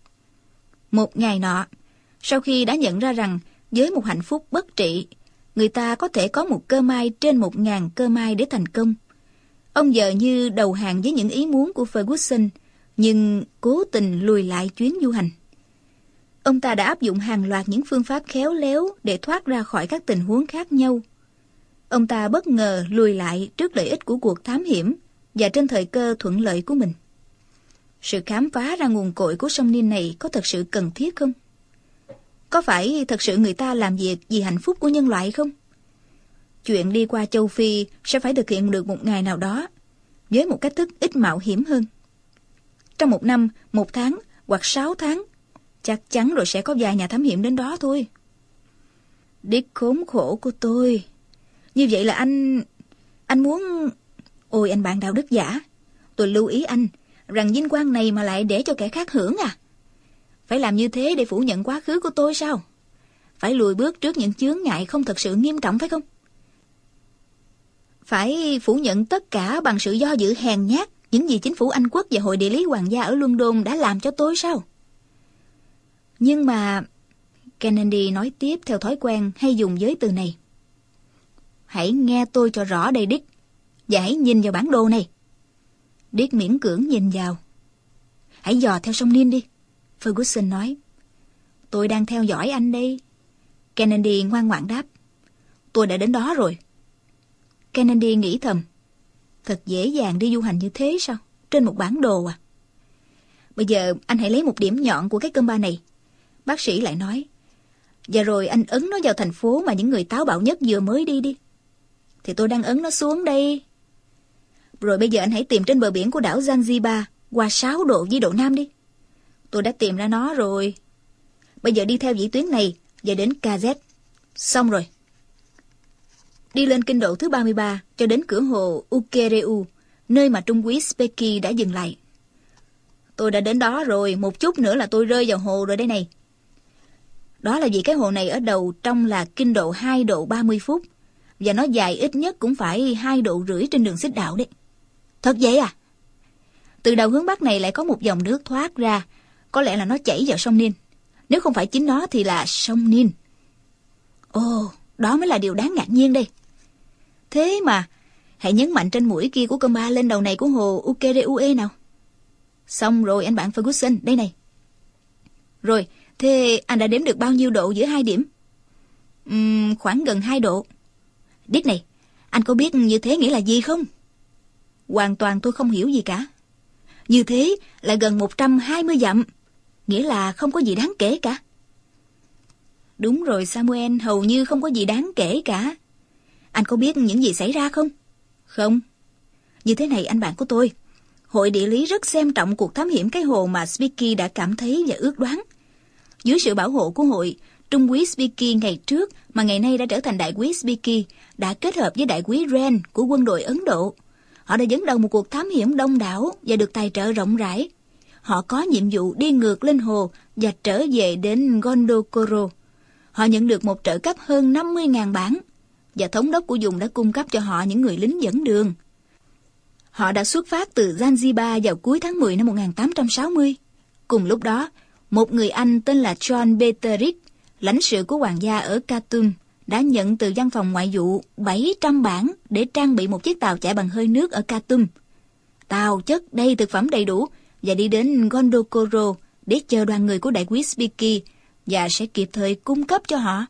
Một ngày nọ, sau khi đã nhận ra rằng với một hạnh phúc bất trị, người ta có thể có một cơ may trên một ngàn cơ may để thành công, ông giờ như đầu hàng với những ý muốn của Ferguson, nhưng cố tình lùi lại chuyến du hành. Ông ta đã áp dụng hàng loạt những phương pháp khéo léo để thoát ra khỏi các tình huống khác nhau. Ông ta bất ngờ lùi lại trước lợi ích của cuộc thám hiểm và trên thời cơ thuận lợi của mình. Sự khám phá ra nguồn cội của sông Nin này có thật sự cần thiết không? Có phải thật sự người ta làm việc vì hạnh phúc của nhân loại không? Chuyện đi qua châu Phi sẽ phải thực hiện được một ngày nào đó, với một cách thức ít mạo hiểm hơn. Trong một năm, một tháng hoặc sáu tháng, chắc chắn rồi sẽ có vài nhà thám hiểm đến đó thôi. Dick khốn khổ của tôi. Như vậy là anh... Anh muốn... Ôi anh bạn đạo đức giả, tôi lưu ý anh rằng vinh quang này mà lại để cho kẻ khác hưởng à? Phải làm như thế để phủ nhận quá khứ của tôi sao? Phải lùi bước trước những chướng ngại không thật sự nghiêm trọng phải không? Phải phủ nhận tất cả bằng sự do dự hèn nhát những gì chính phủ Anh quốc và Hội Địa lý Hoàng gia ở London đã làm cho tôi sao? Nhưng mà... Kennedy nói tiếp theo thói quen hay dùng giới từ này. Hãy nghe tôi cho rõ đây Dick, và hãy nhìn vào bản đồ này. Dick miễn cưỡng nhìn vào. Hãy dò theo sông Nin đi, Ferguson nói. Tôi đang theo dõi anh đây. Kennedy ngoan ngoãn đáp. Tôi đã đến đó rồi. Kennedy nghĩ thầm. Thật dễ dàng đi du hành như thế sao? Trên một bản đồ à? Bây giờ anh hãy lấy một điểm nhọn của cái cơm ba này. Bác sĩ lại nói. Và rồi anh ấn nó vào thành phố mà những người táo bạo nhất vừa mới đi đi. Thì tôi đang ấn nó xuống đây. Rồi bây giờ anh hãy tìm trên bờ biển của đảo Zanzibar qua sáu độ vĩ độ Nam đi. Tôi đã tìm ra nó rồi. Bây giờ đi theo vĩ tuyến này và đến ca dét. Xong rồi. Đi lên kinh độ thứ ba mươi ba cho đến cửa hồ Ukereu, nơi mà trung úy Specky đã dừng lại. Tôi đã đến đó rồi, một chút nữa là tôi rơi vào hồ rồi đây này. Đó là vì cái hồ này ở đầu trong là kinh độ hai độ ba mươi phút, và nó dài ít nhất cũng phải hai độ rưỡi trên đường xích đạo đấy. Thật vậy à? Từ đầu hướng bắc này lại có một dòng nước thoát ra, có lẽ là nó chảy vào sông Nin. Nếu không phải chính nó thì là sông Nin. Ồ, đó mới là điều đáng ngạc nhiên đây. Thế mà, hãy nhấn mạnh trên mũi kia của compa lên đầu này của hồ Ukereue nào. Xong rồi anh bạn Ferguson, đây này. Rồi, thế anh đã đếm được bao nhiêu độ giữa hai điểm? Uhm, khoảng gần hai độ. Dick này, anh có biết như thế nghĩa là gì không? Hoàn toàn tôi không hiểu gì cả. Như thế là gần một trăm hai mươi dặm, nghĩa là không có gì đáng kể cả. Đúng rồi Samuel, hầu như không có gì đáng kể cả. Anh có biết những gì xảy ra không? Không. Như thế này anh bạn của tôi, Hội Địa lý rất xem trọng cuộc thám hiểm cái hồ mà Specky đã cảm thấy và ước đoán. Dưới sự bảo hộ của hội, trung úy Specky ngày trước mà ngày nay đã trở thành đại úy Specky đã kết hợp với đại úy Wren của quân đội Ấn Độ. Họ đã dẫn đầu một cuộc thám hiểm đông đảo và được tài trợ rộng rãi. Họ có nhiệm vụ đi ngược lên hồ và trở về đến Gondokoro. Họ nhận được một trợ cấp hơn năm mươi nghìn bảng và thống đốc của vùng đã cung cấp cho họ những người lính dẫn đường. Họ đã xuất phát từ Zanzibar vào cuối tháng mười năm một nghìn tám trăm sáu mươi. Cùng lúc đó, một người Anh tên là John Betterick, lãnh sự của hoàng gia ở Khartoum, đã nhận từ văn phòng ngoại vụ bảy trăm bản để trang bị một chiếc tàu chạy bằng hơi nước ở Khartoum. Tàu chất đầy thực phẩm đầy đủ và đi đến Gondokoro để chờ đoàn người của đại quý Spiki và sẽ kịp thời cung cấp cho họ.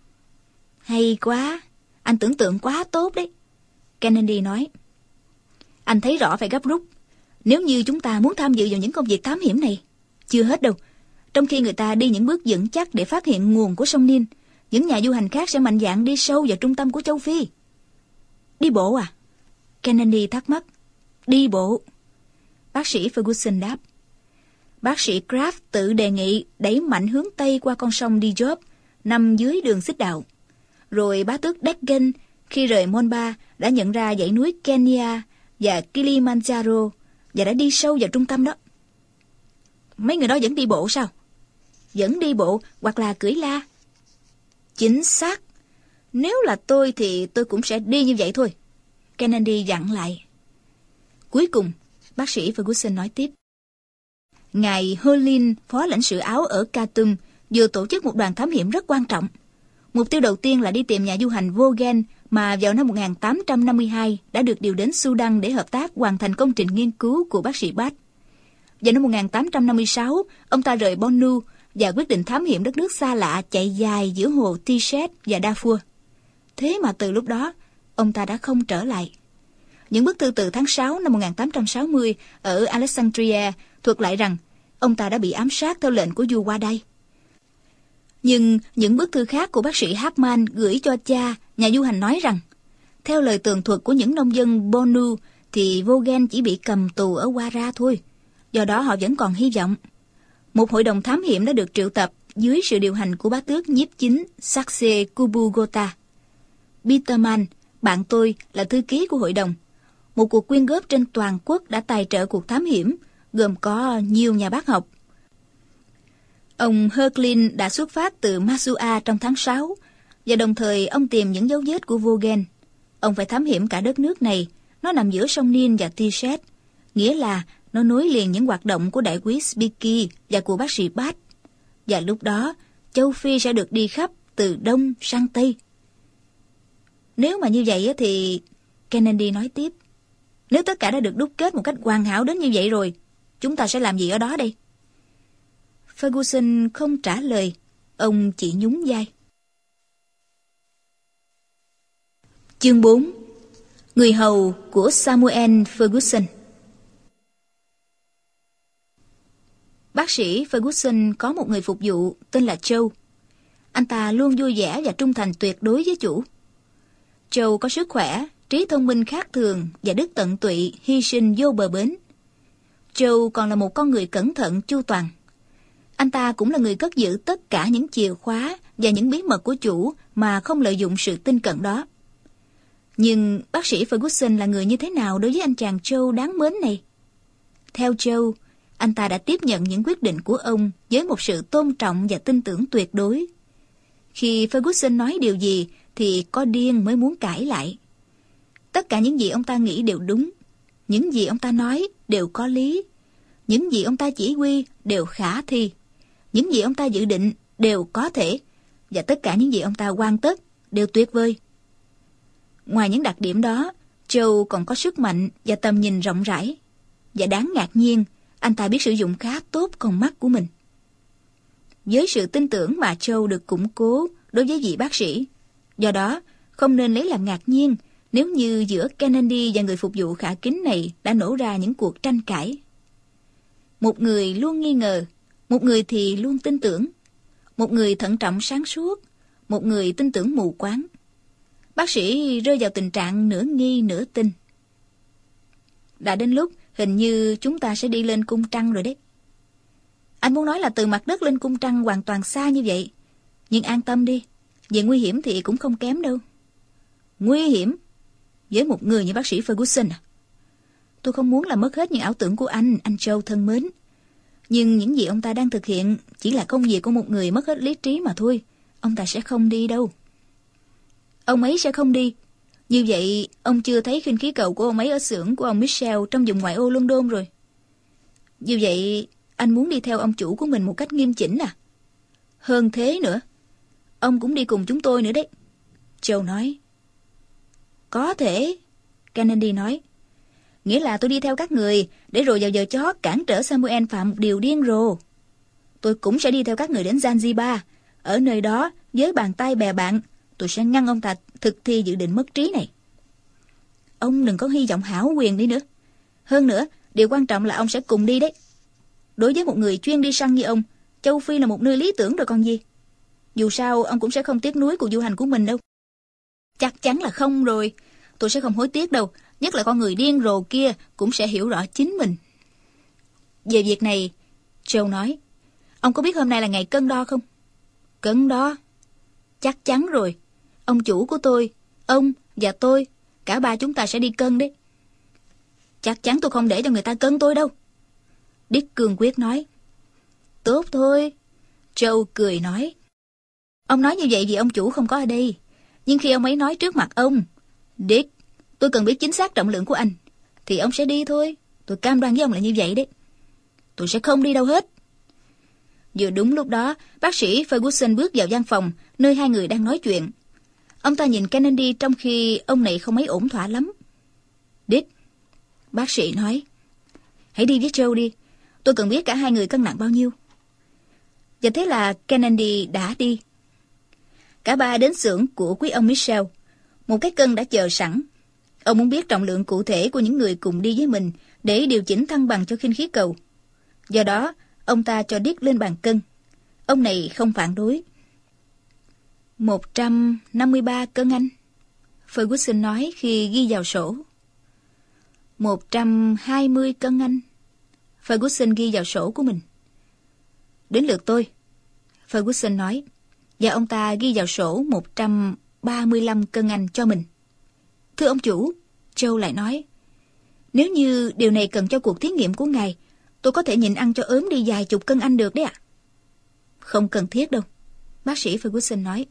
Hay quá, anh tưởng tượng quá tốt đấy, Kennedy nói. Anh thấy rõ phải gấp rút. Nếu như chúng ta muốn tham dự vào những công việc thám hiểm này, chưa hết đâu. Trong khi người ta đi những bước vững chắc để phát hiện nguồn của sông Nin, những nhà du hành khác sẽ mạnh dạn đi sâu vào trung tâm của châu Phi. Đi bộ à? Kennedy thắc mắc. Đi bộ. Bác sĩ Ferguson đáp. Bác sĩ Kraft tự đề nghị đẩy mạnh hướng Tây qua con sông Diop, nằm dưới đường xích đạo. Rồi bá tước Decken, khi rời Monba, đã nhận ra dãy núi Kenya và Kilimanjaro và đã đi sâu vào trung tâm đó. Mấy người đó vẫn đi bộ sao? Vẫn đi bộ hoặc là cưỡi la. Chính xác. Nếu là tôi thì tôi cũng sẽ đi như vậy thôi, Kennedy dặn lại. Cuối cùng, bác sĩ Ferguson nói tiếp. Ngài Holin, phó lãnh sự Áo ở Khartoum, vừa tổ chức một đoàn thám hiểm rất quan trọng. Mục tiêu đầu tiên là đi tìm nhà du hành Vogel mà vào năm một nghìn tám trăm năm mươi hai đã được điều đến Sudan để hợp tác hoàn thành công trình nghiên cứu của bác sĩ Bath. Vào năm một nghìn tám trăm năm mươi sáu, ông ta rời Bornu và quyết định thám hiểm đất nước xa lạ chạy dài giữa hồ Tishet và Darfur. Thế mà từ lúc đó, ông ta đã không trở lại. Những bức thư từ tháng sáu năm một nghìn tám trăm sáu mươi ở Alexandria thuật lại rằng ông ta đã bị ám sát theo lệnh của vua Wadai. Nhưng những bức thư khác của bác sĩ Hartman gửi cho cha, nhà du hành nói rằng, theo lời tường thuật của những nông dân Bornu thì Vogel chỉ bị cầm tù ở Wara thôi. Do đó họ vẫn còn hy vọng. Một hội đồng thám hiểm đã được triệu tập dưới sự điều hành của bá tước nhiếp chính Saxe Kubugota. Peterman, bạn tôi, là thư ký của hội đồng. Một cuộc quyên góp trên toàn quốc đã tài trợ cuộc thám hiểm, gồm có nhiều nhà bác học. Ông Herklin đã xuất phát từ Masua trong tháng sáu, và đồng thời ông tìm những dấu vết của Vogel. Ông phải thám hiểm cả đất nước này, nó nằm giữa sông Nin và Tishet, nghĩa là nó nối liền những hoạt động của đại quý Spiki và của bác sĩ Bath. Và lúc đó, châu Phi sẽ được đi khắp từ Đông sang Tây. Nếu mà như vậy thì... Kennedy nói tiếp. Nếu tất cả đã được đúc kết một cách hoàn hảo đến như vậy rồi, chúng ta sẽ làm gì ở đó đây? Ferguson không trả lời, ông chỉ nhún vai. Chương bốn. Người hầu của Samuel Ferguson. Bác sĩ Ferguson có một người phục vụ tên là Joe. Anh ta luôn vui vẻ và trung thành tuyệt đối với chủ. Joe có sức khỏe, trí thông minh khác thường và đức tận tụy, hy sinh vô bờ bến. Joe còn là một con người cẩn thận chu toàn. Anh ta cũng là người cất giữ tất cả những chìa khóa và những bí mật của chủ mà không lợi dụng sự tin cậy đó. Nhưng bác sĩ Ferguson là người như thế nào đối với anh chàng Joe đáng mến này? Theo Joe, anh ta đã tiếp nhận những quyết định của ông với một sự tôn trọng và tin tưởng tuyệt đối. Khi Ferguson nói điều gì thì có điên mới muốn cãi lại. Tất cả những gì ông ta nghĩ đều đúng. Những gì ông ta nói đều có lý. Những gì ông ta chỉ huy đều khả thi. Những gì ông ta dự định đều có thể. Và tất cả những gì ông ta hoàn tất đều tuyệt vời. Ngoài những đặc điểm đó, Joe còn có sức mạnh và tầm nhìn rộng rãi. Và đáng ngạc nhiên, anh ta biết sử dụng khá tốt con mắt của mình. Với sự tin tưởng mà Joe được củng cố đối với vị bác sĩ, do đó không nên lấy làm ngạc nhiên nếu như giữa Kennedy và người phục vụ khả kính này đã nổ ra những cuộc tranh cãi. Một người luôn nghi ngờ, một người thì luôn tin tưởng, một người thận trọng sáng suốt, một người tin tưởng mù quáng. Bác sĩ rơi vào tình trạng nửa nghi nửa tin. Đã đến lúc hình như chúng ta sẽ đi lên cung trăng rồi đấy. Anh muốn nói là từ mặt đất lên cung trăng hoàn toàn xa như vậy. Nhưng an tâm đi, về nguy hiểm thì cũng không kém đâu. Nguy hiểm? Với một người như bác sĩ Ferguson à? Tôi không muốn làm mất hết những ảo tưởng của anh, anh Joe thân mến. Nhưng những gì ông ta đang thực hiện chỉ là công việc của một người mất hết lý trí mà thôi. Ông ta sẽ không đi đâu. Ông ấy sẽ không đi. Như vậy, ông chưa thấy khinh khí cầu của ông ấy ở xưởng của ông Michel trong vùng ngoại ô London rồi. Như vậy, anh muốn đi theo ông chủ của mình một cách nghiêm chỉnh à? Hơn thế nữa, ông cũng đi cùng chúng tôi nữa đấy. Joe nói. Có thể, Kennedy nói. Nghĩa là tôi đi theo các người, để rồi vào giờ chót cản trở Samuel phạm một điều điên rồ. Tôi cũng sẽ đi theo các người đến Zanzibar. Ở nơi đó, với bàn tay bè bạn, tôi sẽ ngăn ông ta thực thi dự định mất trí này. Ông đừng có hy vọng hão quyền đi nữa. Hơn nữa, điều quan trọng là ông sẽ cùng đi đấy. Đối với một người chuyên đi săn như ông, châu Phi là một nơi lý tưởng rồi còn gì. Dù sao, ông cũng sẽ không tiếc nuối cuộc du hành của mình đâu. Chắc chắn là không rồi. Tôi sẽ không hối tiếc đâu. Nhất là con người điên rồ kia cũng sẽ hiểu rõ chính mình. Về việc này, Joe nói, ông có biết hôm nay là ngày cân đo không? Cân đo? Chắc chắn rồi. Ông chủ của tôi, ông và tôi, cả ba chúng ta sẽ đi cân đấy. Chắc chắn tôi không để cho người ta cân tôi đâu. Dick cương quyết nói. Tốt thôi. Joe cười nói. Ông nói như vậy vì ông chủ không có ở đây. Nhưng khi ông ấy nói trước mặt ông, Dick, tôi cần biết chính xác trọng lượng của anh, thì ông sẽ đi thôi. Tôi cam đoan với ông là như vậy đấy. Tôi sẽ không đi đâu hết. Vừa đúng lúc đó, bác sĩ Ferguson bước vào văn phòng, nơi hai người đang nói chuyện. Ông ta nhìn Kennedy trong khi ông này không mấy ổn thỏa lắm. Dick, bác sĩ nói, hãy đi với Joe đi. Tôi cần biết cả hai người cân nặng bao nhiêu. Và thế là Kennedy đã đi. Cả ba đến xưởng của quý ông Michel. Một cái cân đã chờ sẵn. Ông muốn biết trọng lượng cụ thể của những người cùng đi với mình để điều chỉnh thăng bằng cho khinh khí cầu. Do đó, ông ta cho Dick lên bàn cân. Ông này không phản đối. một trăm năm mươi ba cân anh, Ferguson nói khi ghi vào sổ. một trăm hai mươi cân anh, Ferguson ghi vào sổ của mình. Đến lượt tôi, Ferguson nói, và ông ta ghi vào sổ một trăm ba mươi lăm cân anh cho mình. Thưa ông chủ, Joe lại nói, nếu như điều này cần cho cuộc thí nghiệm của ngài, tôi có thể nhịn ăn cho ốm đi vài chục cân anh được đấy ạ. Không cần thiết đâu, bác sĩ Ferguson nói.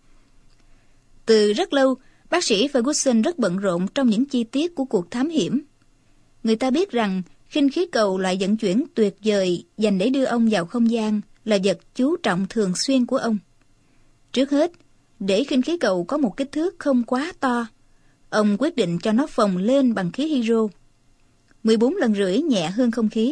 Từ rất lâu, bác sĩ Ferguson rất bận rộn trong những chi tiết của cuộc thám hiểm. Người ta biết rằng khinh khí cầu, loại vận chuyển tuyệt vời dành để đưa ông vào không gian, là vật chú trọng thường xuyên của ông. Trước hết, để khinh khí cầu có một kích thước không quá to, ông quyết định cho nó phồng lên bằng khí hydro, mười bốn lần rưỡi nhẹ hơn không khí.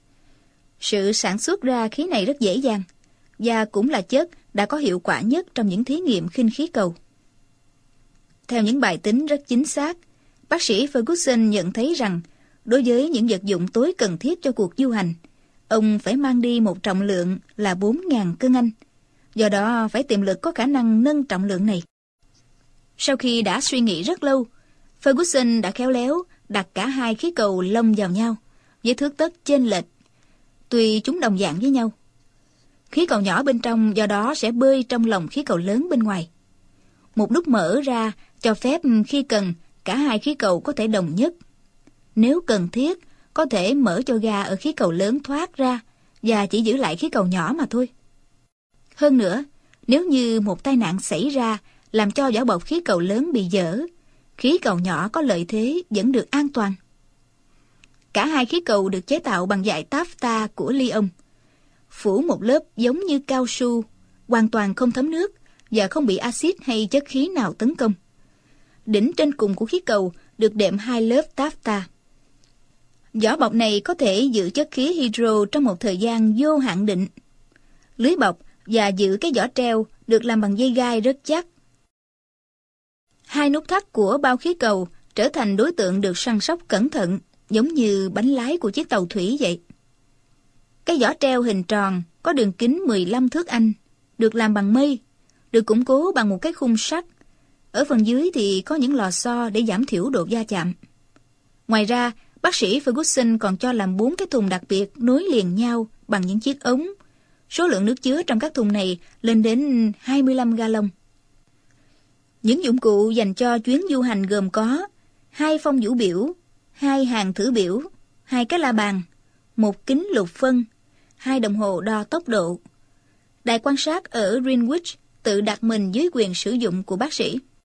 Sự sản xuất ra khí này rất dễ dàng, và cũng là chất đã có hiệu quả nhất trong những thí nghiệm khinh khí cầu. Theo những bài tính rất chính xác, bác sĩ Ferguson nhận thấy rằng đối với những vật dụng tối cần thiết cho cuộc du hành, ông phải mang đi một trọng lượng là bốn nghìn cân anh. Do đó phải tiềm lực có khả năng nâng trọng lượng này. Sau khi đã suy nghĩ rất lâu, Ferguson đã khéo léo đặt cả hai khí cầu lông vào nhau với thước tấc chênh lệch, tuy chúng đồng dạng với nhau. Khí cầu nhỏ bên trong do đó sẽ bơi trong lòng khí cầu lớn bên ngoài. Một nút mở ra cho phép khi cần cả hai khí cầu có thể đồng nhất. Nếu cần thiết, có thể mở cho ga ở khí cầu lớn thoát ra và chỉ giữ lại khí cầu nhỏ mà thôi. Hơn nữa, nếu như một tai nạn xảy ra làm cho vỏ bọc khí cầu lớn bị vỡ, khí cầu nhỏ có lợi thế vẫn được an toàn. Cả hai khí cầu được chế tạo bằng vải taffeta của Lyon, phủ một lớp giống như cao su, hoàn toàn không thấm nước và không bị axit hay chất khí nào tấn công. Đỉnh trên cùng của khí cầu được đệm hai lớp taffeta. Vỏ bọc này có thể giữ chất khí hydro trong một thời gian vô hạn định. Lưới bọc và giữ cái vỏ treo được làm bằng dây gai rất chắc. Hai nút thắt của bao khí cầu trở thành đối tượng được săn sóc cẩn thận, giống như bánh lái của chiếc tàu thủy vậy. Cái vỏ treo hình tròn có đường kính mười lăm thước Anh, được làm bằng mây, được củng cố bằng một cái khung sắt. Ở phần dưới thì có những lò xo để giảm thiểu độ va chạm. Ngoài ra, bác sĩ Ferguson còn cho làm bốn cái thùng đặc biệt nối liền nhau bằng những chiếc ống. Số lượng nước chứa trong các thùng này lên đến hai mươi lăm gallon. Những dụng cụ dành cho chuyến du hành gồm có hai phong vũ biểu, hai hàng thử biểu, hai cái la bàn, một kính lục phân, hai đồng hồ đo tốc độ. Đài quan sát ở Greenwich tự đặt mình dưới quyền sử dụng của bác sĩ.